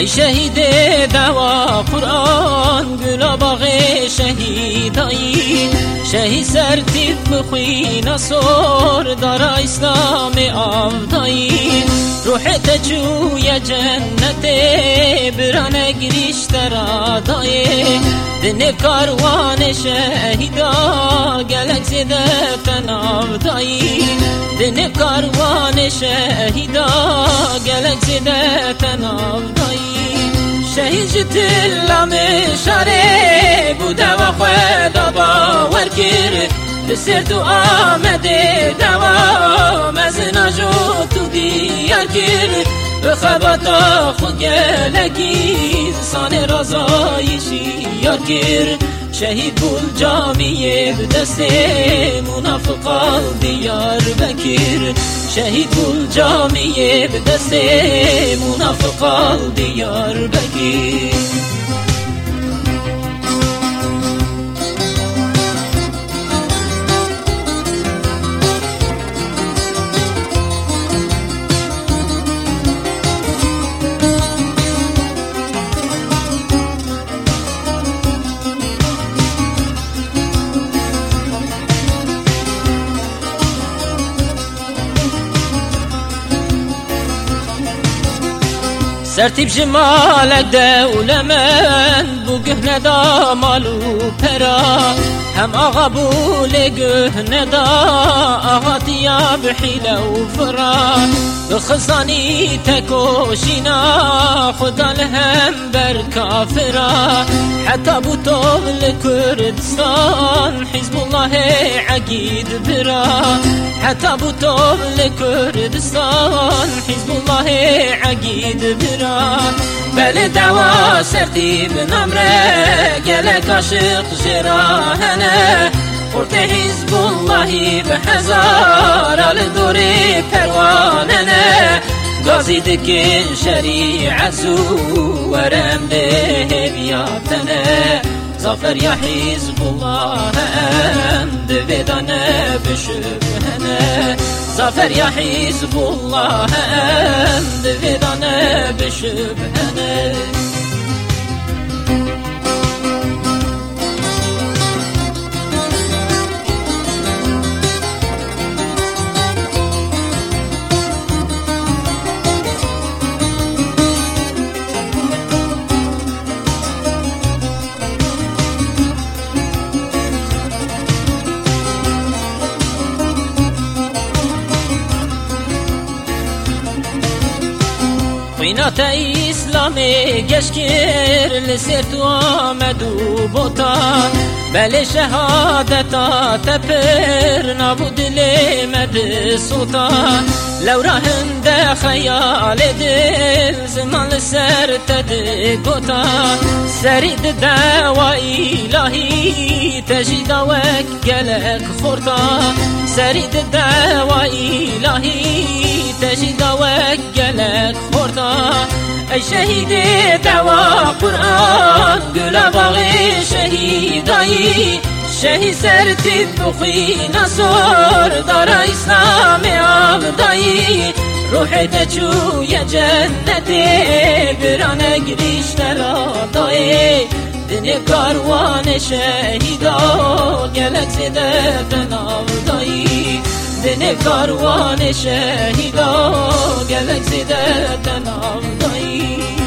ای شهید دوا قرآن گلا باغ شهیدایی شهید سرتیب بخوی نصر دارا اسلام آفدایی روح تجوی جنت برانه گریش ترادای دن کاروان شهیدا گلک زده تنافدایی دن کاروان شهیدا گلک زده تنافدایی شهید جتلا مشاره بوده و خدا باور کرد بسر تو آمده دوام از نجات تو دیار کرد بخبتا خود گلگی سان رضایشی یار کرد شهید بول جامیه بدست منافقا دیار بکر شهید بول جامیه بدست منافقا دیار بکر سرتیب جمالك دولة من بو قهنة دا مالو پرا هم آغا بو لقهنة دا آغا ديا بحيلة وفرا بخزاني تكوشينا خدا لهم بر كافرا حتى بو طول كردستان حزب الله عقيد برا حتى بو طول كردستان حزب الله عقيد برا بل دعوا سرتيب نمره قلق عشق جراهنه قرت حزب الله بحزار الدور پرواننه غازي دكين شريعة ورم له بياتنه ظفر يا حزب الله أند بدنا بشبهنا ظفر يا حزب الله أند بدنا بشبهنا خينات إسلامي جشكر لسرت ومدو بوتا بل شهادتا تبر نبود لمد صوتا لو راهند خيال دل زمان لسر تدقوتا سريد دعوة إلهي تجد وكلك خورتا سريد دعوة إلهي تجد وكلك خورتا ای شهید دوا قرآن گل باغی شهیدایی شهید سرتیب بخوی نصر دارا اسلام آبدایی روح تجوی جنت برانه گریش ترادایی دن کاروان شهیدا گلک زده تنافدایی دن کاروان شهیدا گلک زده تنافدایی